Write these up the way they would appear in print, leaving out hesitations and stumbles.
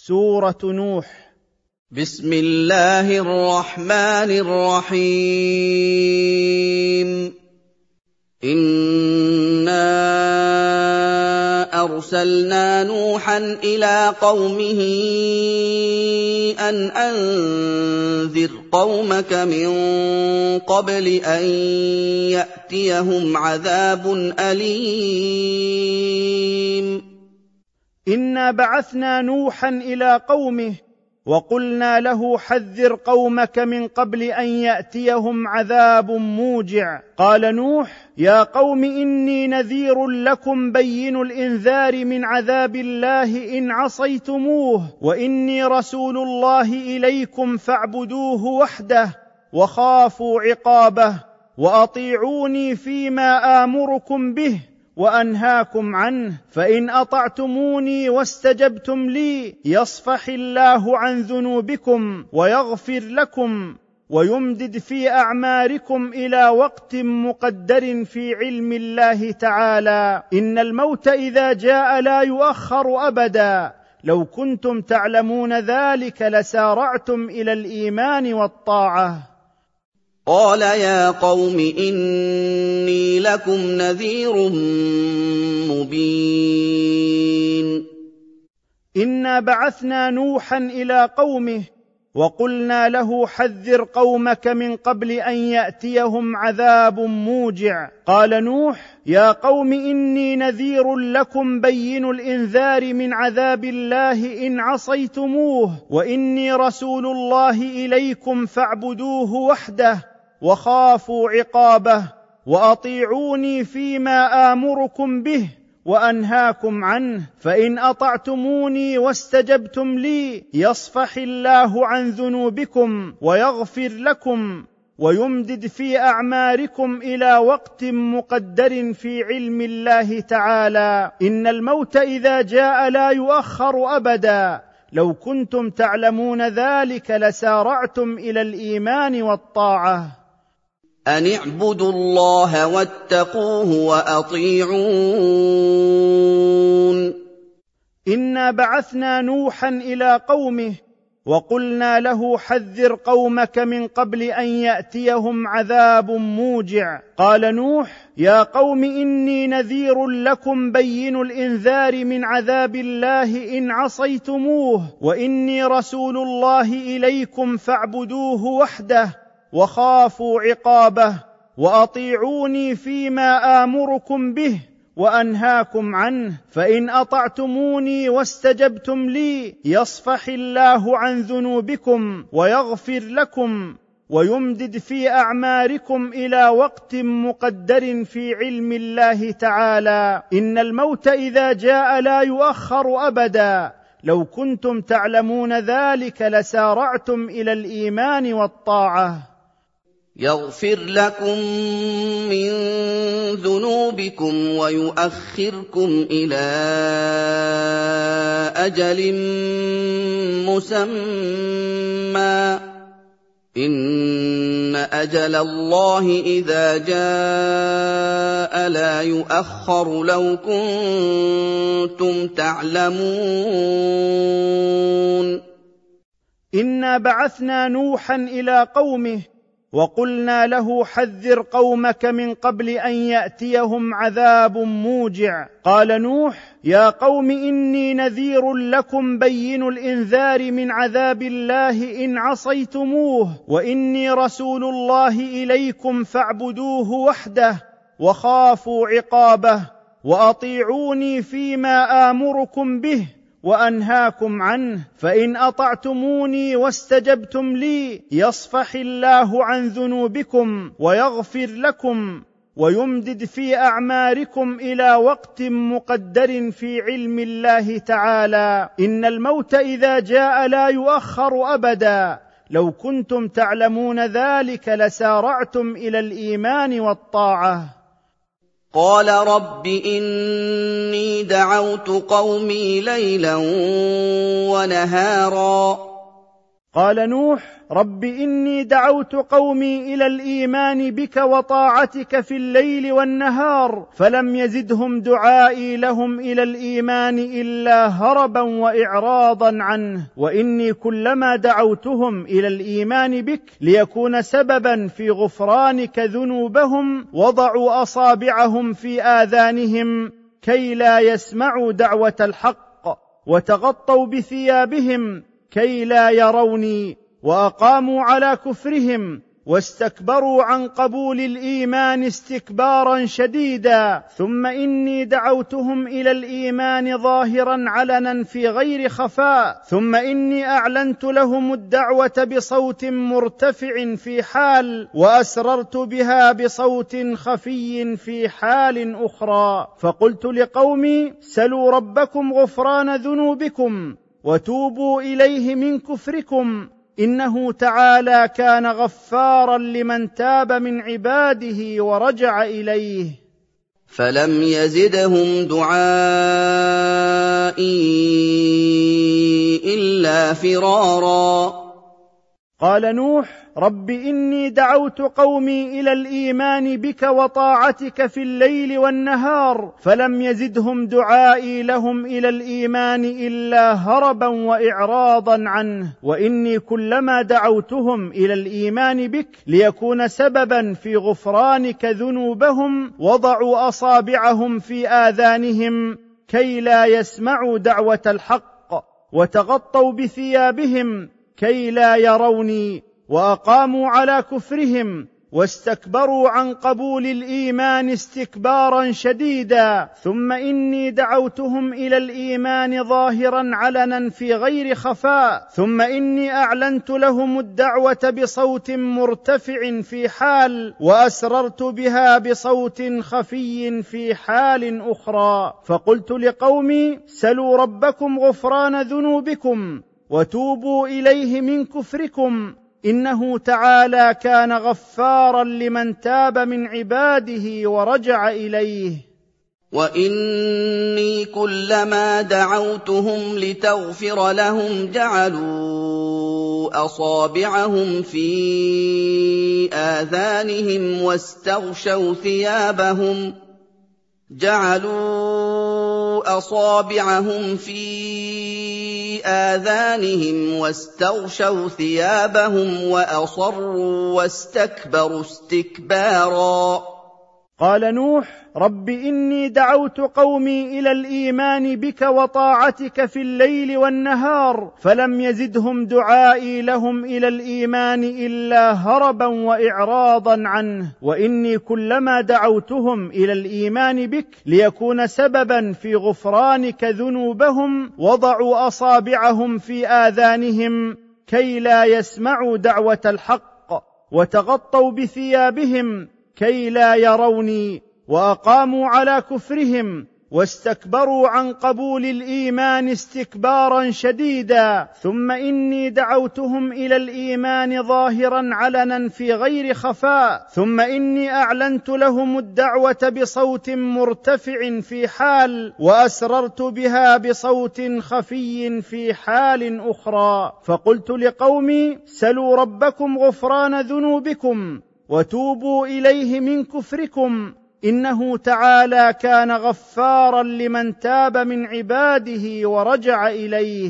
سورة نوح. بسم الله الرحمن الرحيم. إنا أرسلنا نوحا إلى قومه أن أنذر قومك من قبل أن يأتيهم عذاب أليم. إنا بعثنا نوحا إلى قومه وقلنا له حذر قومك من قبل أن يأتيهم عذاب موجع. قال نوح: يا قوم إني نذير لكم بين الإنذار من عذاب الله إن عصيتموه، وإني رسول الله إليكم فاعبدوه وحده وخافوا عقابه وأطيعوني فيما آمركم به وأنهاكم عنه، فإن أطعتموني واستجبتم لي يصفح الله عن ذنوبكم ويغفر لكم ويمدد في أعماركم إلى وقت مقدر في علم الله تعالى. إن الموت إذا جاء لا يؤخر أبدا، لو كنتم تعلمون ذلك لسارعتم إلى الإيمان والطاعة. قال يا قوم إني لكم نذير مبين. إنا بعثنا نوحا إلى قومه وقلنا له حذر قومك من قبل أن يأتيهم عذاب موجع. قال نوح: يا قوم إني نذير لكم بين الإنذار من عذاب الله إن عصيتموه، وإني رسول الله إليكم فاعبدوه وحده وخافوا عقابه وأطيعوني فيما آمركم به وأنهاكم عنه، فإن أطعتموني واستجبتم لي يصفح الله عن ذنوبكم ويغفر لكم ويمدد في أعماركم إلى وقت مقدر في علم الله تعالى. إن الموت إذا جاء لا يؤخر أبدا، لو كنتم تعلمون ذلك لسارعتم إلى الإيمان والطاعة. أن اعبدوا الله واتقوه وأطيعون. إنا بعثنا نوحا إلى قومه وقلنا له حذر قومك من قبل أن يأتيهم عذاب موجع. قال نوح: يا قوم إني نذير لكم بين الإنذار من عذاب الله إن عصيتموه، وإني رسول الله إليكم فاعبدوه وحده وخافوا عقابه وأطيعوني فيما آمركم به وأنهاكم عنه، فإن أطعتموني واستجبتم لي يصفح الله عن ذنوبكم ويغفر لكم ويمدد في أعماركم إلى وقت مقدر في علم الله تعالى. إن الموت إذا جاء لا يؤخر أبدا، لو كنتم تعلمون ذلك لسارعتم إلى الإيمان والطاعة. يغفر لكم من ذنوبكم ويؤخركم إلى أجل مسمى، إن أجل الله إذا جاء لا يؤخر لو كنتم تعلمون. إنا بعثنا نوحا إلى قومه وقلنا له حذر قومك من قبل أن يأتيهم عذاب موجع. قال نوح: يا قوم إني نذير لكم بين الإنذار من عذاب الله إن عصيتموه، وإني رسول الله إليكم فاعبدوه وحده وخافوا عقابه وأطيعوني فيما آمركم به وأنهاكم عنه، فإن أطعتموني واستجبتم لي يصفح الله عن ذنوبكم ويغفر لكم ويمدد في أعماركم إلى وقت مقدر في علم الله تعالى. إن الموت إذا جاء لا يؤخر أبدا، لو كنتم تعلمون ذلك لسارعتم إلى الإيمان والطاعة. قال رب إني دعوت قومي ليلا ونهارا قال نوح: رب إني دعوت قومي إلى الإيمان بك وطاعتك في الليل والنهار فلم يزدهم دعائي لهم إلى الإيمان إلا هربا وإعراضا عنه، وإني كلما دعوتهم إلى الإيمان بك ليكون سببا في غفرانك ذنوبهم وضعوا أصابعهم في آذانهم كي لا يسمعوا دعوة الحق، وتغطوا بثيابهم كي لا يروني، وأقاموا على كفرهم واستكبروا عن قبول الإيمان استكبارا شديدا، ثم إني دعوتهم إلى الإيمان ظاهرا علنا في غير خفاء، ثم إني أعلنت لهم الدعوة بصوت مرتفع في حال، وأسررت بها بصوت خفي في حال أخرى، فقلت لقومي: سلوا ربكم غفران ذنوبكم وتوبوا إليه من كفركم إنه تعالى كان غفارا لمن تاب من عباده ورجع إليه. فلم يزدهم دعائي إلا فرارا. قال نوح: رب إني دعوت قومي إلى الإيمان بك وطاعتك في الليل والنهار فلم يزدهم دعائي لهم إلى الإيمان إلا هربا وإعراضا عنه، وإني كلما دعوتهم إلى الإيمان بك ليكون سببا في غفرانك ذنوبهم وضعوا أصابعهم في آذانهم كي لا يسمعوا دعوة الحق، وتغطوا بثيابهم كي لا يروني، وأقاموا على كفرهم واستكبروا عن قبول الإيمان استكبارا شديدا، ثم إني دعوتهم إلى الإيمان ظاهرا علنا في غير خفاء، ثم إني أعلنت لهم الدعوة بصوت مرتفع في حال، وأسررت بها بصوت خفي في حال أخرى، فقلت لقومي: سلوا ربكم غفران ذنوبكم وتوبوا إليه من كفركم إنه تعالى كان غفارا لمن تاب من عباده ورجع إليه. وإني كلما دعوتهم لتغفر لهم جعلوا أصابعهم في آذانهم واستغشوا ثيابهم وأصروا واستكبروا استكبارا. قال نوح: رب إني دعوت قومي إلى الإيمان بك وطاعتك في الليل والنهار فلم يزدهم دعائي لهم إلى الإيمان إلا هربا وإعراضا عنه، وإني كلما دعوتهم إلى الإيمان بك ليكون سببا في غفرانك ذنوبهم وضعوا أصابعهم في آذانهم كي لا يسمعوا دعوة الحق، وتغطوا بثيابهم كي لا يروني، وأقاموا على كفرهم واستكبروا عن قبول الإيمان استكبارا شديدا، ثم إني دعوتهم إلى الإيمان ظاهرا علنا في غير خفاء، ثم إني أعلنت لهم الدعوة بصوت مرتفع في حال، وأسررت بها بصوت خفي في حال أخرى، فقلت لقومي: سلوا ربكم غفران ذنوبكم وتوبوا إليه من كفركم إنه تعالى كان غفارا لمن تاب من عباده ورجع إليه.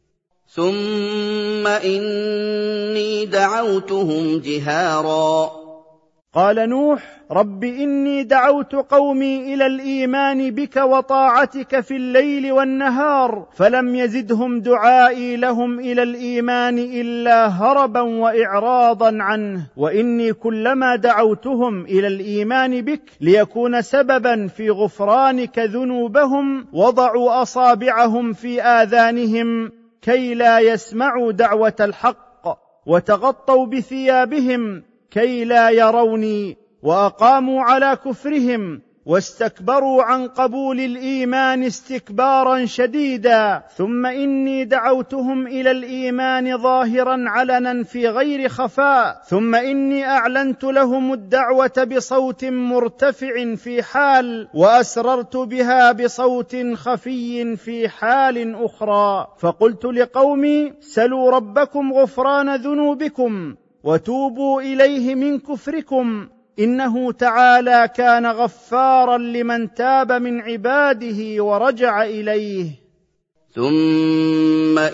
ثم إني دعوتهم جهارا. قال نوح: رب إني دعوت قومي إلى الإيمان بك وطاعتك في الليل والنهار فلم يزدهم دعائي لهم إلى الإيمان إلا هربا وإعراضا عنه، وإني كلما دعوتهم إلى الإيمان بك ليكون سببا في غفرانك ذنوبهم وضعوا أصابعهم في آذانهم كي لا يسمعوا دعوة الحق، وتغطوا بثيابهم كي لا يروني، وأقاموا على كفرهم واستكبروا عن قبول الإيمان استكبارا شديدا، ثم إني دعوتهم إلى الإيمان ظاهرا علنا في غير خفاء، ثم إني أعلنت لهم الدعوة بصوت مرتفع في حال، وأسررت بها بصوت خفي في حال أخرى. فقلت لقومي: سلوا ربكم غفران ذنوبكم وتوبوا إليه من كفركم، إنه تعالى كان غفارا لمن تاب من عباده ورجع إليه. ثم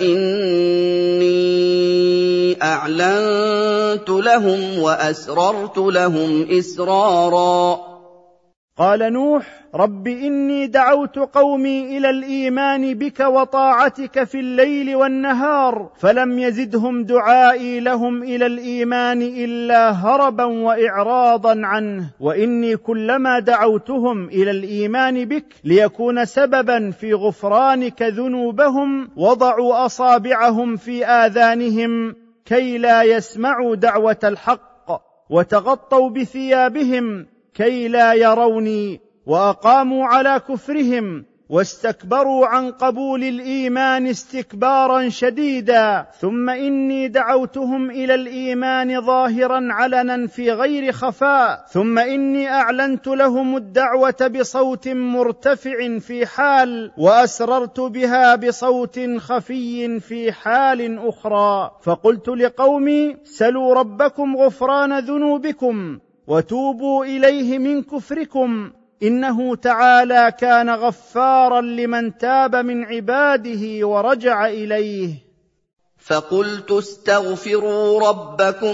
إني أعلنت لهم وأسررت لهم إسرارا. قال نوح: رب إني دعوت قومي إلى الإيمان بك وطاعتك في الليل والنهار، فلم يزدهم دعائي لهم إلى الإيمان إلا هربا وإعراضا عنه، وإني كلما دعوتهم إلى الإيمان بك ليكون سببا في غفرانك ذنوبهم وضعوا أصابعهم في آذانهم كي لا يسمعوا دعوة الحق، وتغطوا بثيابهم كي لا يروني، وأقاموا على كفرهم واستكبروا عن قبول الإيمان استكبارا شديدا، ثم إني دعوتهم إلى الإيمان ظاهرا علنا في غير خفاء، ثم إني أعلنت لهم الدعوة بصوت مرتفع في حال، وأسررت بها بصوت خفي في حال أخرى. فقلت لقومي: سلوا ربكم غفران ذنوبكم وتوبوا إليه من كفركم، إنه تعالى كان غفارا لمن تاب من عباده ورجع إليه. فقلت استغفروا ربكم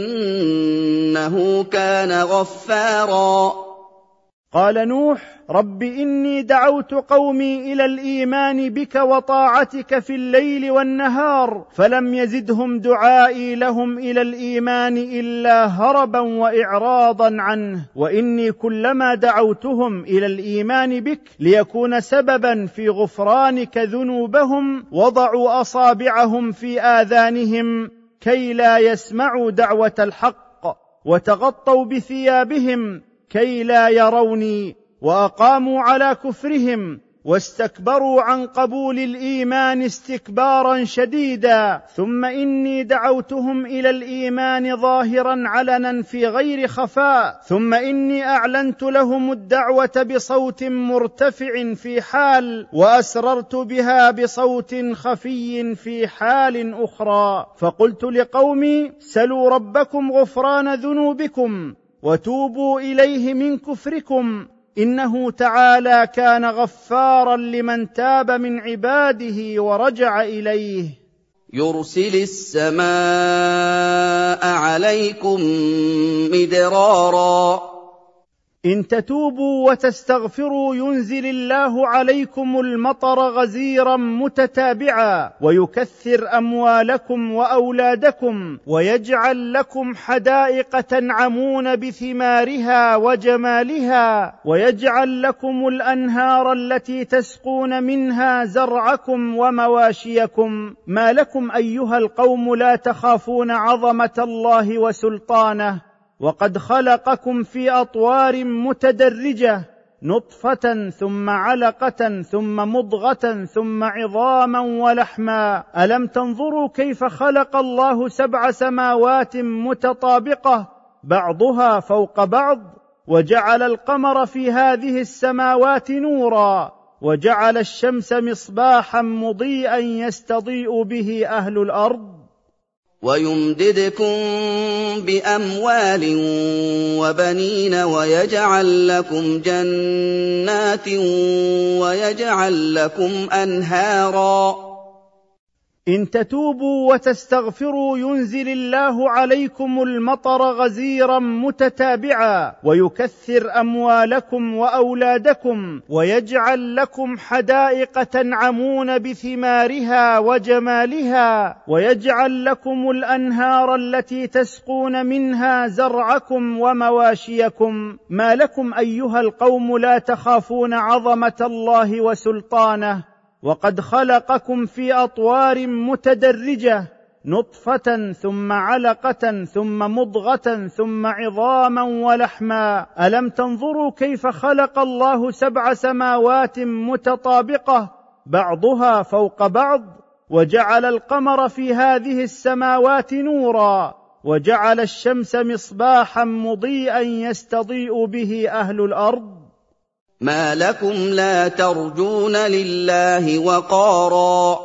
إنه كان غفارا. قال نوح: رب إني دعوت قومي إلى الإيمان بك وطاعتك في الليل والنهار، فلم يزدهم دعائي لهم إلى الإيمان إلا هربا وإعراضا عنه، وإني كلما دعوتهم إلى الإيمان بك ليكون سببا في غفرانك ذنوبهم وضعوا أصابعهم في آذانهم كي لا يسمعوا دعوة الحق، وتغطوا بثيابهم كي لا يروني، وأقاموا على كفرهم واستكبروا عن قبول الإيمان استكبارا شديدا، ثم إني دعوتهم إلى الإيمان ظاهرا علنا في غير خفاء، ثم إني أعلنت لهم الدعوة بصوت مرتفع في حال، وأسررت بها بصوت خفي في حال أخرى. فقلت لقومي: سلوا ربكم غفران ذنوبكم وتوبوا إليه من كفركم، إنه تعالى كان غفارا لمن تاب من عباده ورجع إليه. يرسل السماء عليكم مدرارا. إن تتوبوا وتستغفروا ينزل الله عليكم المطر غزيرا متتابعا، ويكثر أموالكم وأولادكم، ويجعل لكم حدائق تنعمون بثمارها وجمالها، ويجعل لكم الأنهار التي تسقون منها زرعكم ومواشيكم. ما لكم أيها القوم لا تخافون عظمة الله وسلطانه، وقد خلقكم في أطوار متدرجة، نطفة ثم علقة ثم مضغة ثم عظاما ولحما. ألم تنظروا كيف خلق الله 7 سماوات متطابقة بعضها فوق بعض، وجعل القمر في هذه السماوات نورا، وجعل الشمس مصباحا مضيئا يستضيء به أهل الأرض. ويمددكم بأموال وبنين ويجعل لكم جنات ويجعل لكم أنهارا. إن تتوبوا وتستغفروا ينزل الله عليكم المطر غزيرا متتابعا، ويكثر أموالكم وأولادكم، ويجعل لكم حدائق تنعمون بثمارها وجمالها، ويجعل لكم الأنهار التي تسقون منها زرعكم ومواشيكم. ما لكم أيها القوم لا تخافون عظمة الله وسلطانه، وقد خلقكم في أطوار متدرجة، نطفة ثم علقة ثم مضغة ثم عظاما ولحما. ألم تنظروا كيف خلق الله 7 سماوات متطابقة بعضها فوق بعض، وجعل القمر في هذه السماوات نورا، وجعل الشمس مصباحا مضيئا يستضيء به أهل الأرض. ما لكم لا ترجون لله وقارا.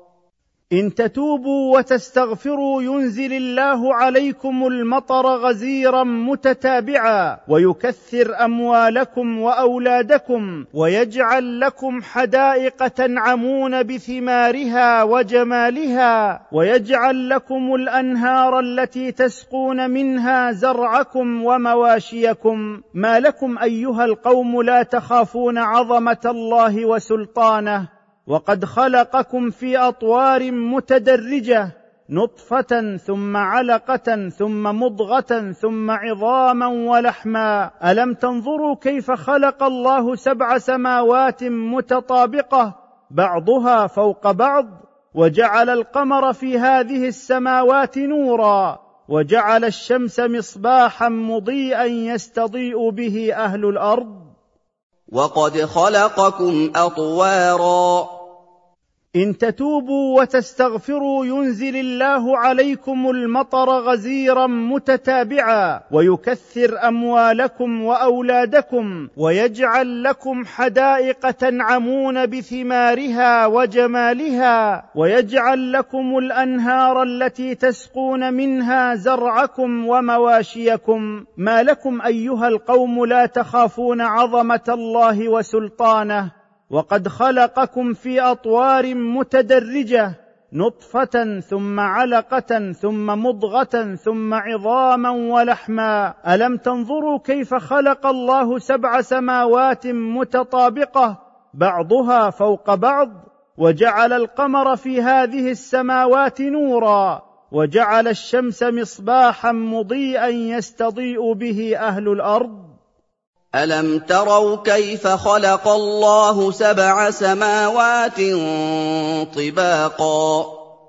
إن تتوبوا وتستغفروا ينزل الله عليكم المطر غزيرا متتابعا، ويكثر أموالكم وأولادكم، ويجعل لكم حدائق تنعمون بثمارها وجمالها، ويجعل لكم الأنهار التي تسقون منها زرعكم ومواشيكم. ما لكم أيها القوم لا تخافون عظمة الله وسلطانه، وقد خلقكم في أطوار متدرجة، نطفة ثم علقة ثم مضغة ثم عظاما ولحما. ألم تنظروا كيف خلق الله 7 سماوات متطابقة بعضها فوق بعض، وجعل القمر في هذه السماوات نورا، وجعل الشمس مصباحا مضيئا يستضيء به أهل الأرض. وقد خلقكم أطوارا. إن تتوبوا وتستغفروا ينزل الله عليكم المطر غزيرا متتابعا، ويكثر أموالكم وأولادكم، ويجعل لكم حدائق تنعمون بثمارها وجمالها، ويجعل لكم الأنهار التي تسقون منها زرعكم ومواشيكم. ما لكم أيها القوم لا تخافون عظمة الله وسلطانه، وقد خلقكم في أطوار متدرجة، نطفة ثم علقة ثم مضغة ثم عظاما ولحما. ألم تنظروا كيف خلق الله 7 سماوات متطابقة بعضها فوق بعض، وجعل القمر في هذه السماوات نورا، وجعل الشمس مصباحا مضيئا يستضيء به أهل الأرض. ألم تروا كيف خلق الله 7 سماوات طباقا.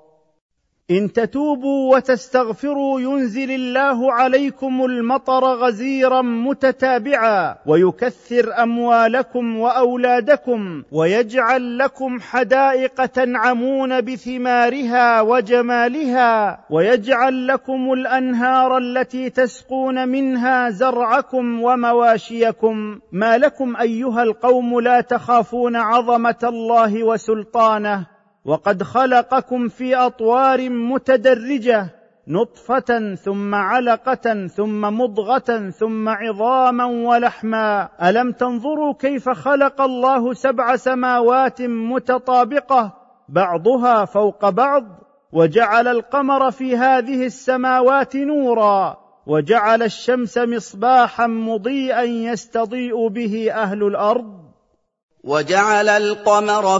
إن تتوبوا وتستغفروا ينزل الله عليكم المطر غزيرا متتابعا، ويكثر أموالكم وأولادكم، ويجعل لكم حدائق تنعمون بثمارها وجمالها، ويجعل لكم الأنهار التي تسقون منها زرعكم ومواشيكم. ما لكم أيها القوم لا تخافون عظمة الله وسلطانه، وقد خلقكم في أطوار متدرجة، نطفة ثم علقة ثم مضغة ثم عظاما ولحما. ألم تنظروا كيف خلق الله 7 سماوات متطابقة بعضها فوق بعض، وجعل القمر في هذه السماوات نورا، وجعل الشمس مصباحا مضيئا يستضيء به أهل الأرض. وجعل القمر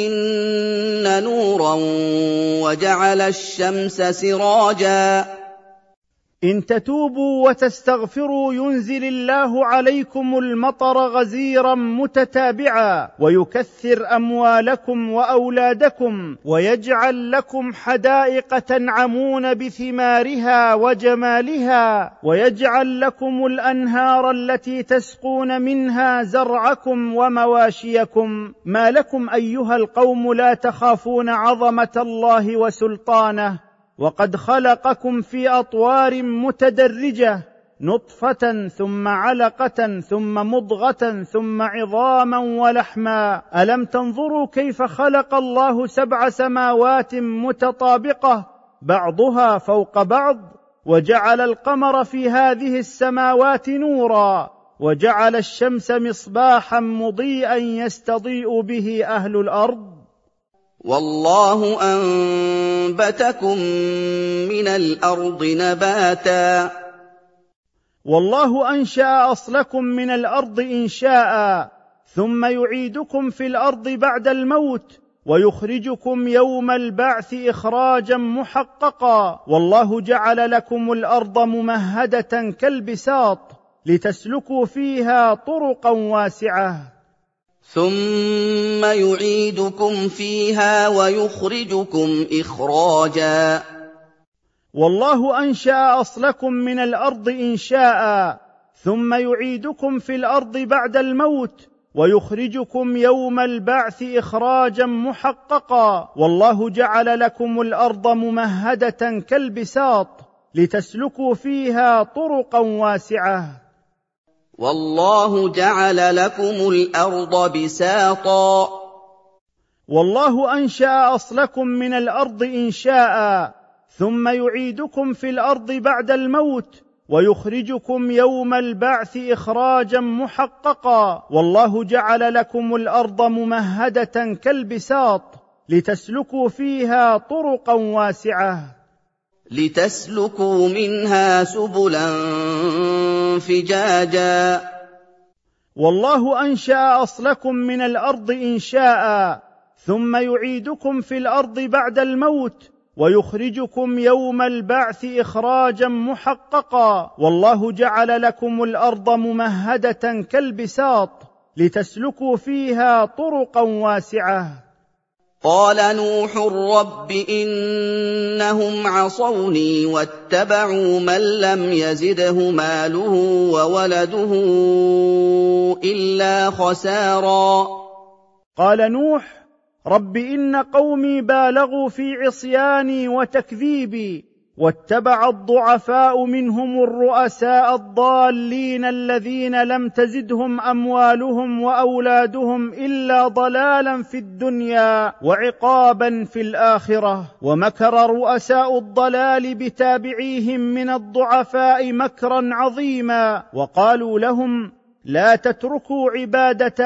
فيهن نورا وجعل الشمس سراجا. إن تتوبوا وتستغفروا ينزل الله عليكم المطر غزيرا متتابعا، ويكثر أموالكم وأولادكم، ويجعل لكم حدائق تنعمون بثمارها وجمالها، ويجعل لكم الأنهار التي تسقون منها زرعكم ومواشيكم. ما لكم أيها القوم لا تخافون عظمة الله وسلطانه، وقد خلقكم في أطوار متدرجة، نطفة ثم علقة ثم مضغة ثم عظاما ولحما. ألم تنظروا كيف خلق الله 7 سماوات متطابقة بعضها فوق بعض، وجعل القمر في هذه السماوات نورا، وجعل الشمس مصباحا مضيئا يستضيء به أهل الأرض. والله أنبتكم من الأرض نباتا. والله أنشأ أصلكم من الأرض إنشاء، ثم يعيدكم في الأرض بعد الموت، ويخرجكم يوم البعث إخراجا محققا. والله جعل لكم الأرض ممهدة كالبساط لتسلكوا فيها طرقا واسعة، ثم يعيدكم فيها ويخرجكم إخراجا. والله أنشأ أصلكم من الأرض إنشاء ثم يعيدكم في الأرض بعد الموت ويخرجكم يوم البعث إخراجا محققا. والله جعل لكم الأرض ممهدة كالبساط لتسلكوا فيها طرقا واسعة. والله جعل لكم الأرض بساطا. والله أنشأ أصلكم من الأرض إنشاء ثم يعيدكم في الأرض بعد الموت ويخرجكم يوم البعث إخراجا محققا. والله جعل لكم الأرض ممهدة كالبساط لتسلكوا فيها طرقا واسعة. لتسلكوا منها سبلا فجاجا. والله أنشأ أصلكم من الأرض إنشاء ثم يعيدكم في الأرض بعد الموت ويخرجكم يوم البعث إخراجا محققا. والله جعل لكم الأرض ممهدة كالبساط لتسلكوا فيها طرقا واسعة. قال نوح رب إنهم عصوني واتبعوا من لم يزده ماله وولده إلا خسارا. قال نوح رب إن قومي بالغوا في عصياني وتكذيبي واتبع الضعفاء منهم الرؤساء الضالين الذين لم تزدهم أموالهم وأولادهم إلا ضلالا في الدنيا وعقابا في الآخرة. ومكر رؤساء الضلال بتابعيهم من الضعفاء مكرا عظيما وقالوا لهم لا تتركوا عبادة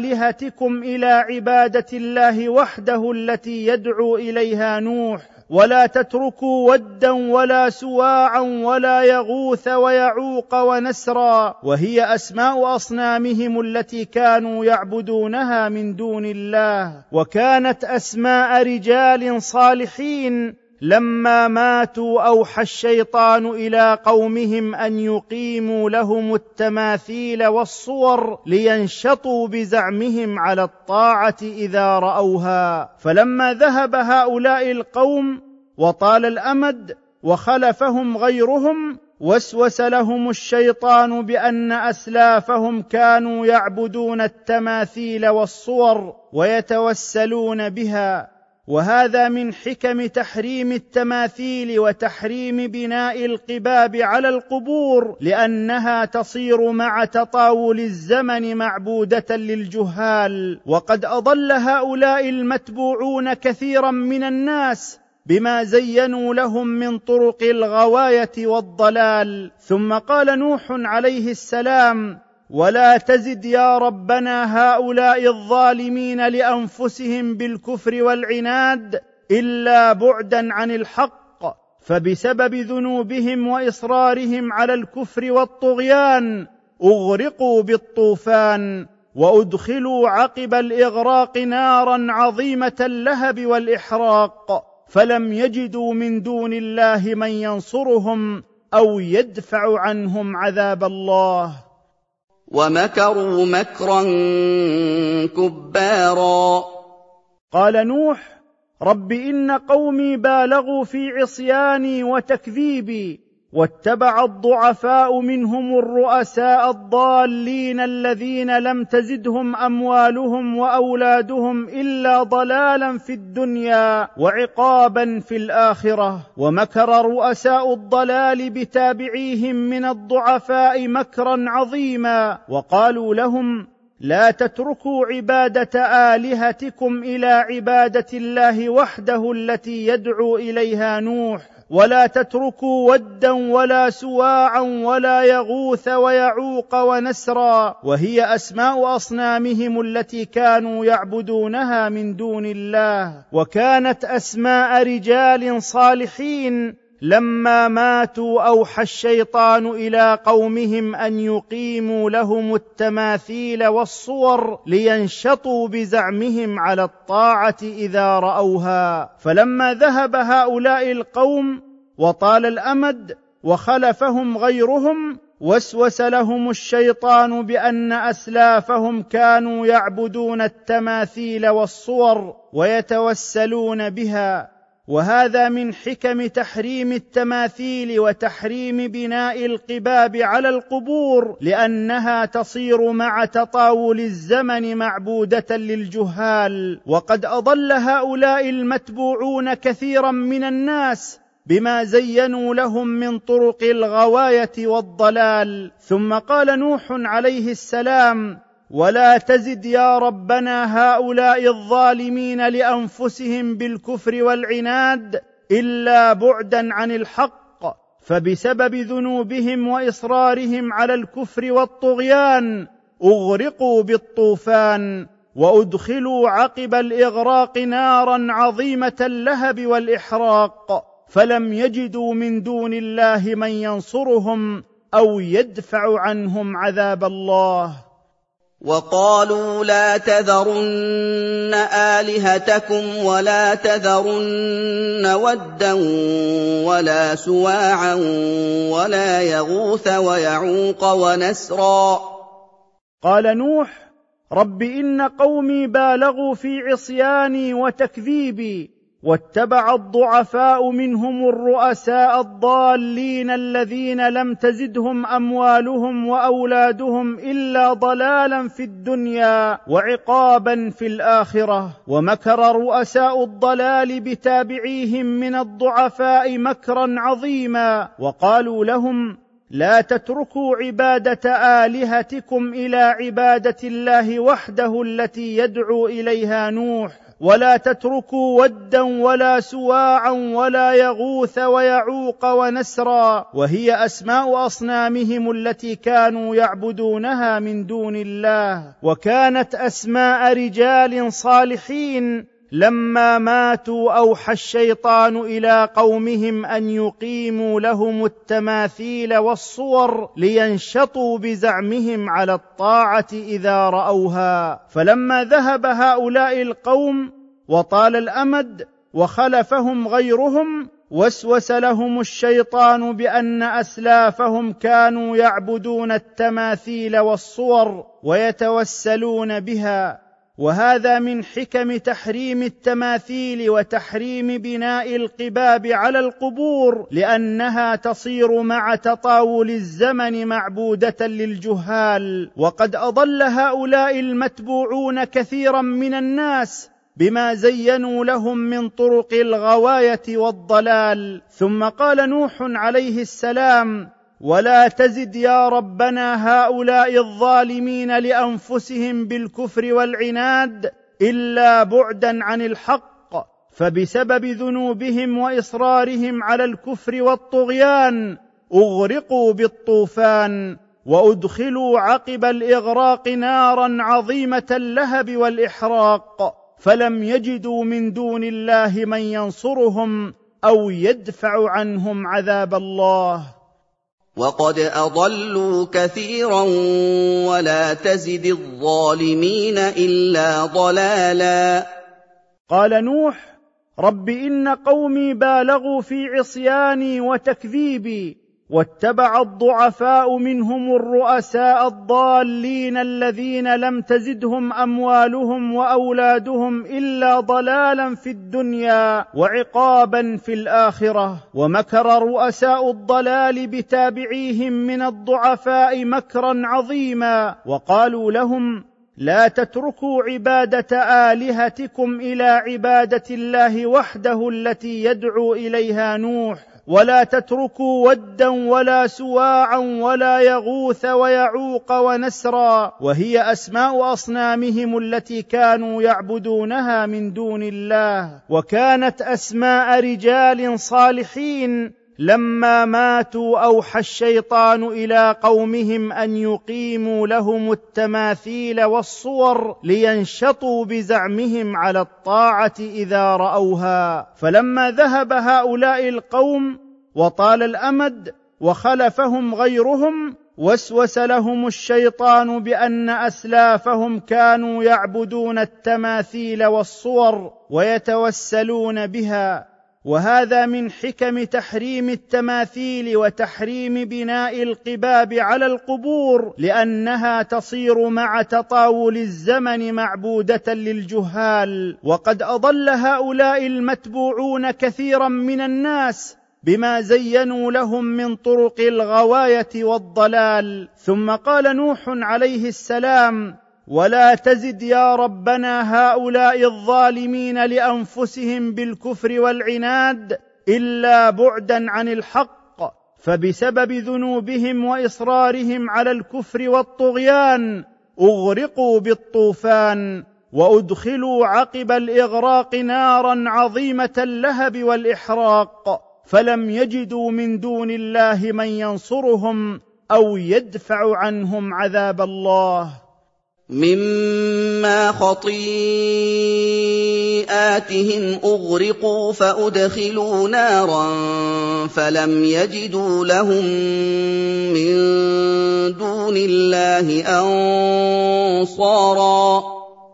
آلهتكم إلى عبادة الله وحده التي يدعو إليها نوح ولا تتركوا ودا ولا سواعا ولا يغوث ويعوق ونسرا وهي أسماء أصنامهم التي كانوا يعبدونها من دون الله وكانت أسماء رجال صالحين. لما ماتوا أوحى الشيطان إلى قومهم أن يقيموا لهم التماثيل والصور لينشطوا بزعمهم على الطاعة إذا رأوها. فلما ذهب هؤلاء القوم وطال الأمد وخلفهم غيرهم وسوس لهم الشيطان بأن أسلافهم كانوا يعبدون التماثيل والصور ويتوسلون بها. وهذا من حكم تحريم التماثيل وتحريم بناء القباب على القبور لأنها تصير مع تطاول الزمن معبودة للجهال. وقد أضل هؤلاء المتبوعون كثيرا من الناس بما زينوا لهم من طرق الغواية والضلال. ثم قال نوح عليه السلام ولا تزد يا ربنا هؤلاء الظالمين لأنفسهم بالكفر والعناد إلا بعدا عن الحق. فبسبب ذنوبهم وإصرارهم على الكفر والطغيان أغرقوا بالطوفان وأدخلوا عقب الإغراق نارا عظيمة اللهب والإحراق فلم يجدوا من دون الله من ينصرهم أو يدفع عنهم عذاب الله. ومكروا مكرا كبارا. قال نوح رب إن قومي بالغوا في عصياني وتكذيبي واتبع الضعفاء منهم الرؤساء الضالين الذين لم تزدهم أموالهم وأولادهم إلا ضلالا في الدنيا وعقابا في الآخرة. ومكر رؤساء الضلال بتابعيهم من الضعفاء مكرا عظيما وقالوا لهم لا تتركوا عبادة آلهتكم إلى عبادة الله وحده التي يدعو إليها نوح ولا تتركوا ودا ولا سواعا ولا يغوث ويعوق ونسرا وهي أسماء أصنامهم التي كانوا يعبدونها من دون الله وكانت أسماء رجال صالحين. لما ماتوا أوحى الشيطان إلى قومهم أن يقيموا لهم التماثيل والصور لينشطوا بزعمهم على الطاعة إذا رأوها. فلما ذهب هؤلاء القوم وطال الأمد وخلفهم غيرهم وسوس لهم الشيطان بأن أسلافهم كانوا يعبدون التماثيل والصور ويتوسلون بها. وهذا من حكم تحريم التماثيل وتحريم بناء القباب على القبور، لأنها تصير مع تطاول الزمن معبودة للجهال. وقد أضل هؤلاء المتبوعون كثيرا من الناس بما زينوا لهم من طرق الغواية والضلال. ثم قال نوح عليه السلام: ولا تزد يا ربنا هؤلاء الظالمين لأنفسهم بالكفر والعناد إلا بعدا عن الحق، فبسبب ذنوبهم وإصرارهم على الكفر والطغيان أغرقوا بالطوفان، وأدخلوا عقب الإغراق نارا عظيمة اللهب والإحراق، فلم يجدوا من دون الله من ينصرهم أو يدفع عنهم عذاب الله. وقالوا لا تذرن آلهتكم ولا تذرن ودا ولا سواعا ولا يغوث ويعوق ونسرا. قال نوح: رب إن قومي بالغوا في عصياني وتكذيبي، واتبع الضعفاء منهم الرؤساء الضالين الذين لم تزدهم أموالهم وأولادهم إلا ضلالا في الدنيا وعقابا في الآخرة. ومكر رؤساء الضلال بتابعيهم من الضعفاء مكرا عظيما، وقالوا لهم: لا تتركوا عبادة آلهتكم إلى عبادة الله وحده التي يدعو إليها نوح، ولا تتركوا ودا ولا سواعا ولا يغوث ويعوق ونسرا، وهي أسماء أصنامهم التي كانوا يعبدونها من دون الله، وكانت أسماء رجال صالحين. لما ماتوا أوحى الشيطان إلى قومهم أن يقيموا لهم التماثيل والصور لينشطوا بزعمهم على الطاعة إذا رأوها. فلما ذهب هؤلاء القوم وطال الأمد وخلفهم غيرهم، وسوس لهم الشيطان بأن أسلافهم كانوا يعبدون التماثيل والصور ويتوسلون بها. وهذا من حكم تحريم التماثيل وتحريم بناء القباب على القبور، لأنها تصير مع تطاول الزمن معبودة للجهال. وقد أضل هؤلاء المتبوعون كثيرا من الناس بما زينوا لهم من طرق الغواية والضلال. ثم قال نوح عليه السلام: ولا تزد يا ربنا هؤلاء الظالمين لأنفسهم بالكفر والعناد إلا بعدا عن الحق، فبسبب ذنوبهم وإصرارهم على الكفر والطغيان أغرقوا بالطوفان، وأدخلوا عقب الإغراق نارا عظيمة اللهب والإحراق، فلم يجدوا من دون الله من ينصرهم أو يدفع عنهم عذاب الله. وقد أضلوا كثيرا ولا تزد الظالمين إلا ضلالا. قال نوح: رب إن قومي بالغوا في عصياني وتكذيبي، واتبع الضعفاء منهم الرؤساء الضالين الذين لم تزدهم أموالهم وأولادهم إلا ضلالا في الدنيا وعقابا في الآخرة. ومكر رؤساء الضلال بتابعيهم من الضعفاء مكرا عظيما، وقالوا لهم: لا تتركوا عبادة آلهتكم إلى عبادة الله وحده التي يدعو إليها نوح، ولا تتركوا ودا ولا سواعا ولا يغوث ويعوق ونسرا، وهي أسماء أصنامهم التي كانوا يعبدونها من دون الله، وكانت أسماء رجال صالحين. لما ماتوا أوحى الشيطان إلى قومهم أن يقيموا لهم التماثيل والصور لينشطوا بزعمهم على الطاعة إذا رأوها. فلما ذهب هؤلاء القوم وطال الأمد وخلفهم غيرهم، وسوس لهم الشيطان بأن أسلافهم كانوا يعبدون التماثيل والصور ويتوسلون بها. وهذا من حكم تحريم التماثيل وتحريم بناء القباب على القبور، لأنها تصير مع تطاول الزمن معبودة للجهال. وقد أضل هؤلاء المتبوعون كثيرا من الناس بما زينوا لهم من طرق الغواية والضلال. ثم قال نوح عليه السلام: ولا تزد يا ربنا هؤلاء الظالمين لأنفسهم بالكفر والعناد إلا بعدا عن الحق، فبسبب ذنوبهم وإصرارهم على الكفر والطغيان أغرقوا بالطوفان، وأدخلوا عقب الإغراق نارا عظيمة اللهب والإحراق، فلم يجدوا من دون الله من ينصرهم أو يدفع عنهم عذاب الله. مما خطيئاتهم أغرقوا فأدخلوا نارا فلم يجدوا لهم من دون الله أنصارا.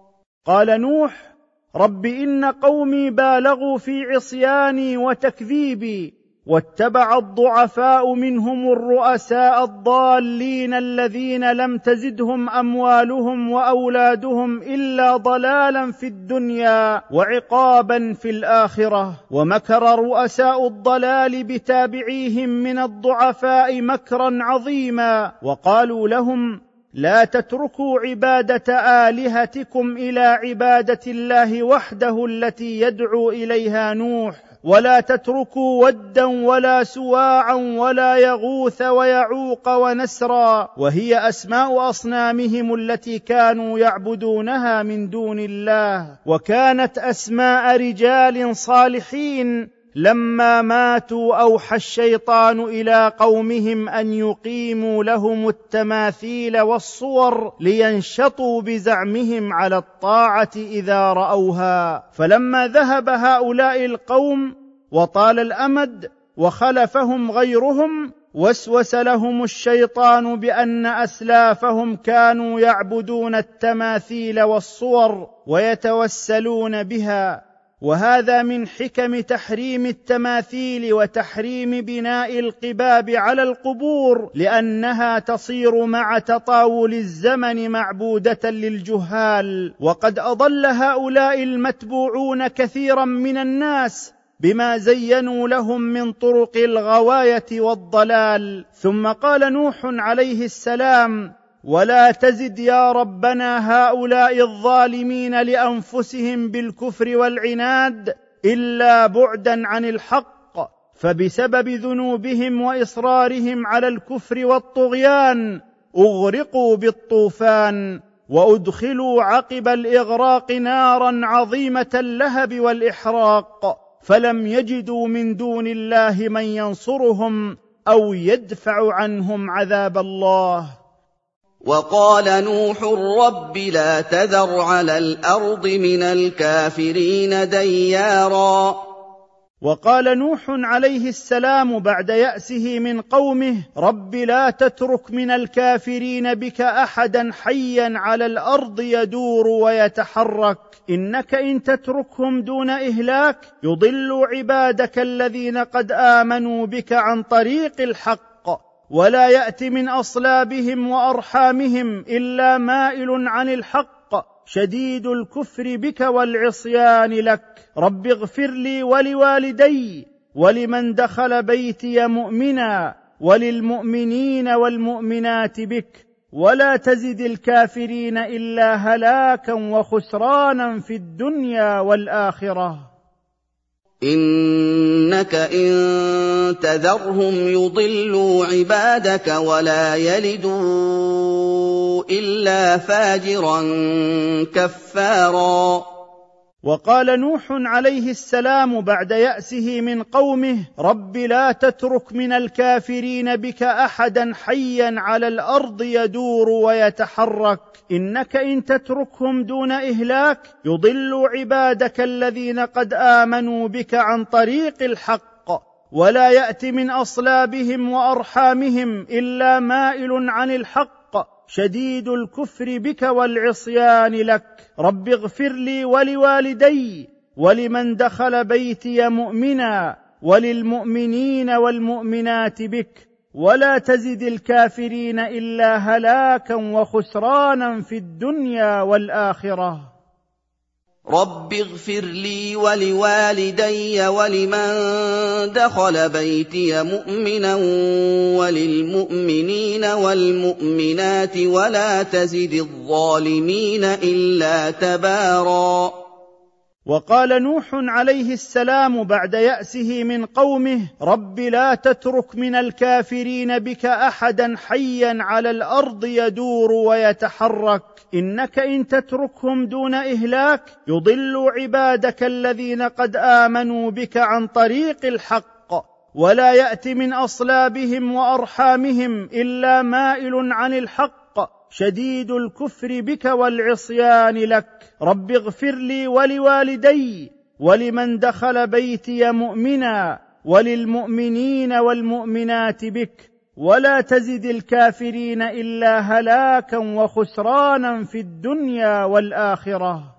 قال نوح: رب إن قومي بالغوا في عصياني وتكذيبي، واتبع الضعفاء منهم الرؤساء الضالين الذين لم تزدهم أموالهم وأولادهم إلا ضلالا في الدنيا وعقابا في الآخرة. ومكر رؤساء الضلال بتابعيهم من الضعفاء مكرا عظيما، وقالوا لهم: لا تتركوا عبادة آلهتكم إلى عبادة الله وحده التي يدعو إليها نوح، ولا تتركوا ودا ولا سواعا ولا يغوث ويعوق ونسرا، وهي أسماء أصنامهم التي كانوا يعبدونها من دون الله، وكانت أسماء رجال صالحين. لما ماتوا أوحى الشيطان إلى قومهم أن يقيموا لهم التماثيل والصور لينشطوا بزعمهم على الطاعة إذا رأوها. فلما ذهب هؤلاء القوم وطال الأمد وخلفهم غيرهم، وسوس لهم الشيطان بأن أسلافهم كانوا يعبدون التماثيل والصور ويتوسلون بها. وهذا من حكم تحريم التماثيل وتحريم بناء القباب على القبور، لأنها تصير مع تطاول الزمن معبودة للجهال. وقد أضل هؤلاء المتبوعون كثيرا من الناس بما زينوا لهم من طرق الغواية والضلال. ثم قال نوح عليه السلام: ولا تزد يا ربنا هؤلاء الظالمين لأنفسهم بالكفر والعناد إلا بعدا عن الحق، فبسبب ذنوبهم وإصرارهم على الكفر والطغيان أغرقوا بالطوفان، وأدخلوا عقب الإغراق نارا عظيمة اللهب والإحراق، فلم يجدوا من دون الله من ينصرهم أو يدفع عنهم عذاب الله. وقال نوح رب لا تذر على الأرض من الكافرين ديارا. وقال نوح عليه السلام بعد يأسه من قومه: رب لا تترك من الكافرين بك أحدا حيا على الأرض يدور ويتحرك، إنك إن تتركهم دون إهلاك يضلوا عبادك الذين قد آمنوا بك عن طريق الحق، ولا يأتي من أصلابهم وأرحامهم إلا مائل عن الحق شديد الكفر بك والعصيان لك. رب اغفر لي ولوالدي ولمن دخل بيتي مؤمنا وللمؤمنين والمؤمنات بك، ولا تزد الكافرين إلا هلاكا وخسرانا في الدنيا والآخرة. إنك إن تذرهم يضلوا عبادك ولا يلدوا إلا فاجرا كفارا. وقال نوح عليه السلام بعد يأسه من قومه: رب لا تترك من الكافرين بك أحدا حيا على الأرض يدور ويتحرك، إنك إن تتركهم دون إهلاك يضلوا عبادك الذين قد آمنوا بك عن طريق الحق، ولا يأتي من أصلابهم وأرحامهم إلا مائل عن الحق شديد الكفر بك والعصيان لك. رب اغفر لي ولوالدي ولمن دخل بيتي مؤمنا وللمؤمنين والمؤمنات بك، ولا تزد الكافرين إلا هلاكا وخسرانا في الدنيا والآخرة. رب اغفر لي ولوالدي ولمن دخل بيتي مؤمنا وللمؤمنين والمؤمنات ولا تزد الظالمين إلا تبارا. وقال نوح عليه السلام بعد يأسه من قومه: رب لا تترك من الكافرين بك أحدا حيا على الأرض يدور ويتحرك، إنك إن تتركهم دون إهلاك يضلوا عبادك الذين قد آمنوا بك عن طريق الحق، ولا يأتي من أصلابهم وأرحامهم إلا مائل عن الحق شديد الكفر بك والعصيان لك. رب اغفر لي ولوالدي ولمن دخل بيتي مؤمنا وللمؤمنين والمؤمنات بك، ولا تزد الكافرين إلا هلاكا وخسرانا في الدنيا والآخرة.